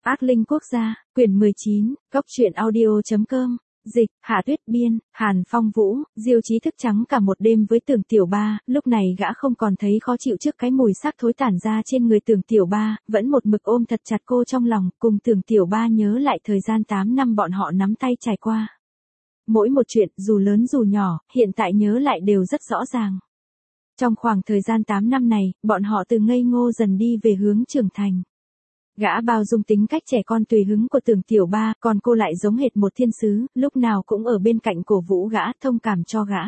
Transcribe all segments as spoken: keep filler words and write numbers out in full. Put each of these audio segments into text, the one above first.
Ác linh quốc gia, quyển mười chín, góc truyện audio.com, dịch, Hạ Tuyết biên, Hàn Phong Vũ, Diêu Chí thức trắng cả một đêm với Tưởng Tiểu Ba, lúc này gã không còn thấy khó chịu trước cái mùi xác thối tản ra trên người Tưởng Tiểu Ba, vẫn một mực ôm thật chặt cô trong lòng, cùng Tưởng Tiểu Ba nhớ lại thời gian tám năm bọn họ nắm tay trải qua. Mỗi một chuyện, dù lớn dù nhỏ, hiện tại nhớ lại đều rất rõ ràng. Trong khoảng thời gian tám năm này, bọn họ từ ngây ngô dần đi về hướng trưởng thành. Gã bao dung tính cách trẻ con tùy hứng của Tưởng Tiểu Ba, còn cô lại giống hệt một thiên sứ, lúc nào cũng ở bên cạnh cổ vũ gã, thông cảm cho gã.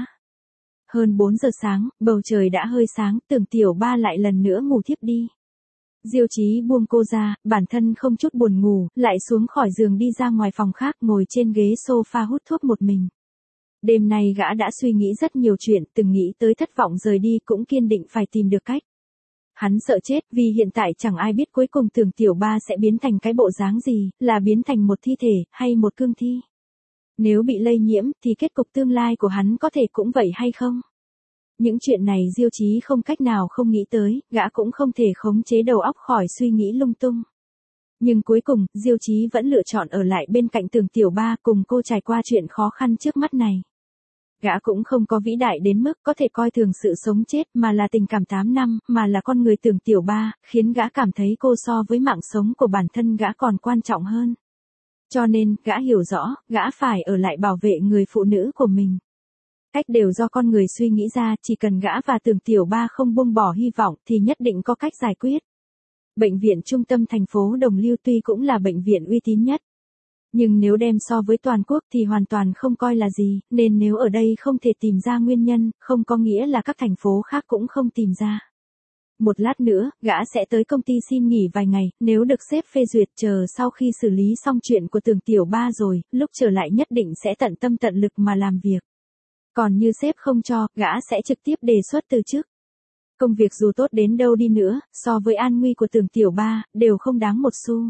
Hơn bốn giờ sáng, bầu trời đã hơi sáng, Tưởng Tiểu Ba lại lần nữa ngủ thiếp đi. Diêu Chí buông cô ra, bản thân không chút buồn ngủ, lại xuống khỏi giường đi ra ngoài phòng khác, ngồi trên ghế sofa hút thuốc một mình. Đêm nay gã đã suy nghĩ rất nhiều chuyện, từng nghĩ tới thất vọng rời đi cũng kiên định phải tìm được cách. Hắn sợ chết vì hiện tại chẳng ai biết cuối cùng Tưởng Tiểu Ba sẽ biến thành cái bộ dáng gì, là biến thành một thi thể, hay một cương thi. Nếu bị lây nhiễm thì kết cục tương lai của hắn có thể cũng vậy hay không? Những chuyện này Diêu Chí không cách nào không nghĩ tới, gã cũng không thể khống chế đầu óc khỏi suy nghĩ lung tung. Nhưng cuối cùng, Diêu Chí vẫn lựa chọn ở lại bên cạnh Tưởng Tiểu Ba cùng cô trải qua chuyện khó khăn trước mắt này. Gã cũng không có vĩ đại đến mức có thể coi thường sự sống chết, mà là tình cảm tám năm, mà là con người Tưởng Tiểu Ba, khiến gã cảm thấy cô so với mạng sống của bản thân gã còn quan trọng hơn. Cho nên, gã hiểu rõ, gã phải ở lại bảo vệ người phụ nữ của mình. Cách đều do con người suy nghĩ ra, chỉ cần gã và Tưởng Tiểu Ba không buông bỏ hy vọng thì nhất định có cách giải quyết. Bệnh viện trung tâm thành phố Đồng Lưu tuy cũng là bệnh viện uy tín nhất. Nhưng nếu đem so với toàn quốc thì hoàn toàn không coi là gì, nên nếu ở đây không thể tìm ra nguyên nhân, không có nghĩa là các thành phố khác cũng không tìm ra. Một lát nữa, gã sẽ tới công ty xin nghỉ vài ngày, nếu được sếp phê duyệt, chờ sau khi xử lý xong chuyện của Tưởng Tiểu Ba rồi, lúc trở lại nhất định sẽ tận tâm tận lực mà làm việc. Còn như sếp không cho, gã sẽ trực tiếp đề xuất từ chức. Công việc dù tốt đến đâu đi nữa, so với an nguy của Tưởng Tiểu Ba, đều không đáng một xu.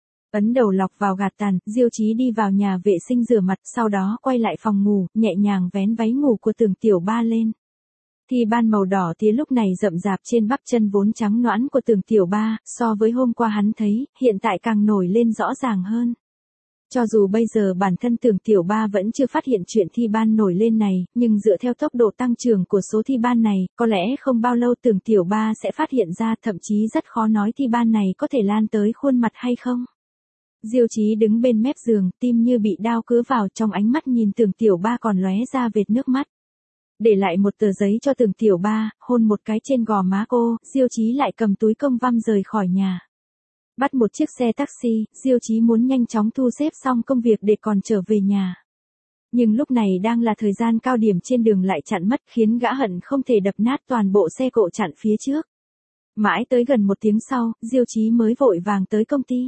Ấn đầu lọc vào gạt tàn, Diêu Chí đi vào nhà vệ sinh rửa mặt, sau đó quay lại phòng ngủ, nhẹ nhàng vén váy ngủ của Tưởng Tiểu Ba lên. Thì ban màu đỏ tía lúc này rậm rạp trên bắp chân vốn trắng nõn của Tưởng Tiểu Ba, so với hôm qua hắn thấy, hiện tại càng nổi lên rõ ràng hơn. Cho dù bây giờ bản thân Tưởng Tiểu Ba vẫn chưa phát hiện chuyện thi ban nổi lên này, nhưng dựa theo tốc độ tăng trưởng của số thi ban này, có lẽ không bao lâu Tưởng Tiểu Ba sẽ phát hiện ra, thậm chí rất khó nói thi ban này có thể lan tới khuôn mặt hay không. Diêu Chí đứng bên mép giường, tim như bị đao cứa vào, trong ánh mắt nhìn Tưởng Tiểu Ba còn lóe ra vệt nước mắt. Để lại một tờ giấy cho Tưởng Tiểu Ba, hôn một cái trên gò má cô, Diêu Chí lại cầm túi công văn rời khỏi nhà. Bắt một chiếc xe taxi, Diêu Chí muốn nhanh chóng thu xếp xong công việc để còn trở về nhà. Nhưng lúc này đang là thời gian cao điểm, trên đường lại chặn mất, khiến gã hận không thể đập nát toàn bộ xe cộ chặn phía trước. Mãi tới gần một tiếng sau, Diêu Chí mới vội vàng tới công ty.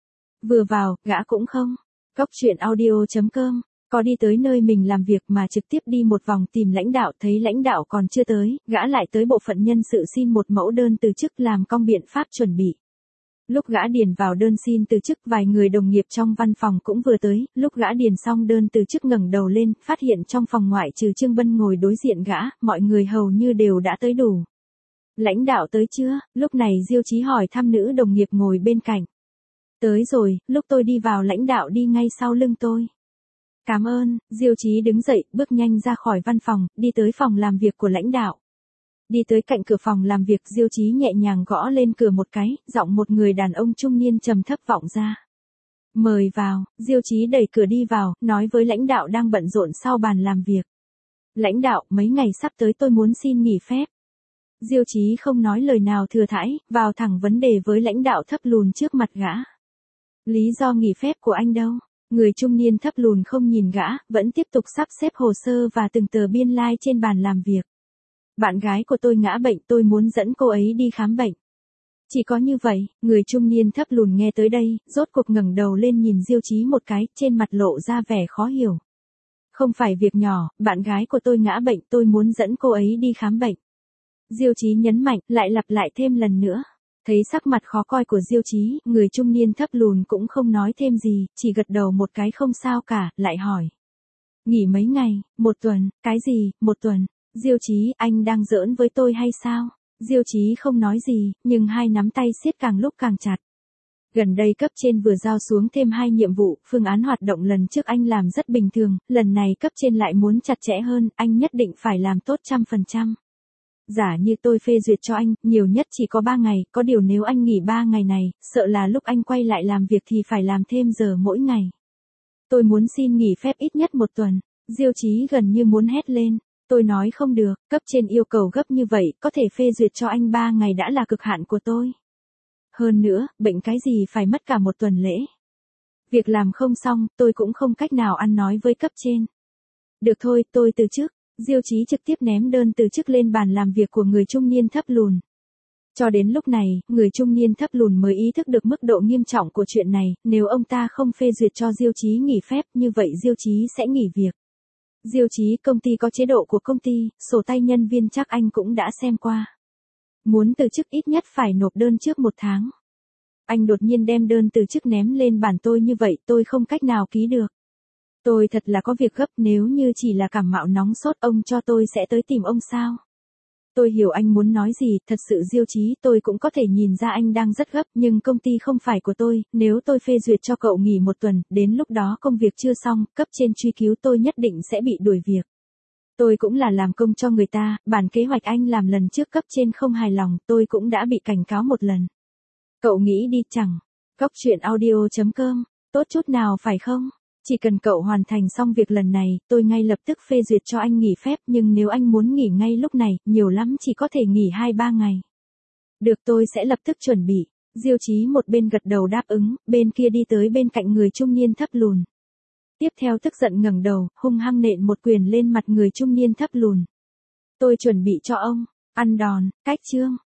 Vừa vào, gã cũng không. Góc truyện audio.com, có đi tới nơi mình làm việc mà trực tiếp đi một vòng tìm lãnh đạo, thấy lãnh đạo còn chưa tới, gã lại tới bộ phận nhân sự xin một mẫu đơn từ chức làm công biện pháp chuẩn bị. Lúc gã điền vào đơn xin từ chức, vài người đồng nghiệp trong văn phòng cũng vừa tới, lúc gã điền xong đơn từ chức ngẩng đầu lên, phát hiện trong phòng ngoại trừ Trương Bân ngồi đối diện gã, mọi người hầu như đều đã tới đủ. Lãnh đạo tới chưa? Lúc này Diêu Chí hỏi thăm nữ đồng nghiệp ngồi bên cạnh. Tới rồi, lúc tôi đi vào lãnh đạo đi ngay sau lưng tôi. Cảm ơn, Diêu Chí đứng dậy, bước nhanh ra khỏi văn phòng, đi tới phòng làm việc của lãnh đạo. Đi tới cạnh cửa phòng làm việc, Diêu Chí nhẹ nhàng gõ lên cửa một cái, giọng một người đàn ông trung niên trầm thấp vọng ra. Mời vào, Diêu Chí đẩy cửa đi vào, nói với lãnh đạo đang bận rộn sau bàn làm việc. Lãnh đạo, mấy ngày sắp tới tôi muốn xin nghỉ phép. Diêu Chí không nói lời nào thừa thãi, vào thẳng vấn đề với lãnh đạo thấp lùn trước mặt gã. Lý do nghỉ phép của anh đâu? Người trung niên thấp lùn không nhìn gã, vẫn tiếp tục sắp xếp hồ sơ và từng tờ biên lai trên bàn làm việc. Bạn gái của tôi ngã bệnh, tôi muốn dẫn cô ấy đi khám bệnh. Chỉ có như vậy, người trung niên thấp lùn nghe tới đây, rốt cuộc ngẩng đầu lên nhìn Diêu Chí một cái, trên mặt lộ ra vẻ khó hiểu. Không phải việc nhỏ, bạn gái của tôi ngã bệnh, tôi muốn dẫn cô ấy đi khám bệnh. Diêu Chí nhấn mạnh, lại lặp lại thêm lần nữa. Thấy sắc mặt khó coi của Diêu Chí, người trung niên thấp lùn cũng không nói thêm gì, chỉ gật đầu một cái không sao cả, lại hỏi. Nghỉ mấy ngày? Một tuần? Cái gì? Một tuần? Diêu Chí, anh đang giỡn với tôi hay sao? Diêu Chí không nói gì, nhưng hai nắm tay siết càng lúc càng chặt. Gần đây cấp trên vừa giao xuống thêm hai nhiệm vụ, phương án hoạt động lần trước anh làm rất bình thường, lần này cấp trên lại muốn chặt chẽ hơn, anh nhất định phải làm tốt trăm phần trăm. Giả như tôi phê duyệt cho anh, nhiều nhất chỉ có ba ngày, có điều nếu anh nghỉ ba ngày này, sợ là lúc anh quay lại làm việc thì phải làm thêm giờ mỗi ngày. Tôi muốn xin nghỉ phép ít nhất một tuần. Diêu Chí gần như muốn hét lên. Tôi nói không được, cấp trên yêu cầu gấp như vậy, có thể phê duyệt cho anh ba ngày đã là cực hạn của tôi. Hơn nữa, bệnh cái gì phải mất cả một tuần lễ. Việc làm không xong, tôi cũng không cách nào ăn nói với cấp trên. Được thôi, tôi từ chức. Diêu Chí trực tiếp ném đơn từ chức lên bàn làm việc của người trung niên thấp lùn. Cho đến lúc này, người trung niên thấp lùn mới ý thức được mức độ nghiêm trọng của chuyện này, nếu ông ta không phê duyệt cho Diêu Chí nghỉ phép, như vậy Diêu Chí sẽ nghỉ việc. Diêu Chí, công ty có chế độ của công ty, sổ tay nhân viên chắc anh cũng đã xem qua. Muốn từ chức ít nhất phải nộp đơn trước một tháng. Anh đột nhiên đem đơn từ chức ném lên bàn tôi như vậy, tôi không cách nào ký được. Tôi thật là có việc gấp, nếu như chỉ là cảm mạo nóng sốt ông cho tôi sẽ tới tìm ông sao? Tôi hiểu anh muốn nói gì, thật sự Diêu Chí, tôi cũng có thể nhìn ra anh đang rất gấp, nhưng công ty không phải của tôi, nếu tôi phê duyệt cho cậu nghỉ một tuần, đến lúc đó công việc chưa xong, cấp trên truy cứu tôi nhất định sẽ bị đuổi việc. Tôi cũng là làm công cho người ta, bản kế hoạch anh làm lần trước cấp trên không hài lòng, tôi cũng đã bị cảnh cáo một lần. Cậu nghĩ đi chẳng? Góc truyện audio chấm com, tốt chút nào phải không? Chỉ cần cậu hoàn thành xong việc lần này, tôi ngay lập tức phê duyệt cho anh nghỉ phép, nhưng nếu anh muốn nghỉ ngay lúc này, nhiều lắm chỉ có thể nghỉ hai ba ngày. Được, tôi sẽ lập tức chuẩn bị. Diêu Chí một bên gật đầu đáp ứng, bên kia đi tới bên cạnh người trung niên thấp lùn. Tiếp theo tức giận ngẩng đầu, hung hăng nện một quyền lên mặt người trung niên thấp lùn. Tôi chuẩn bị cho ông, ăn đòn, cách chương.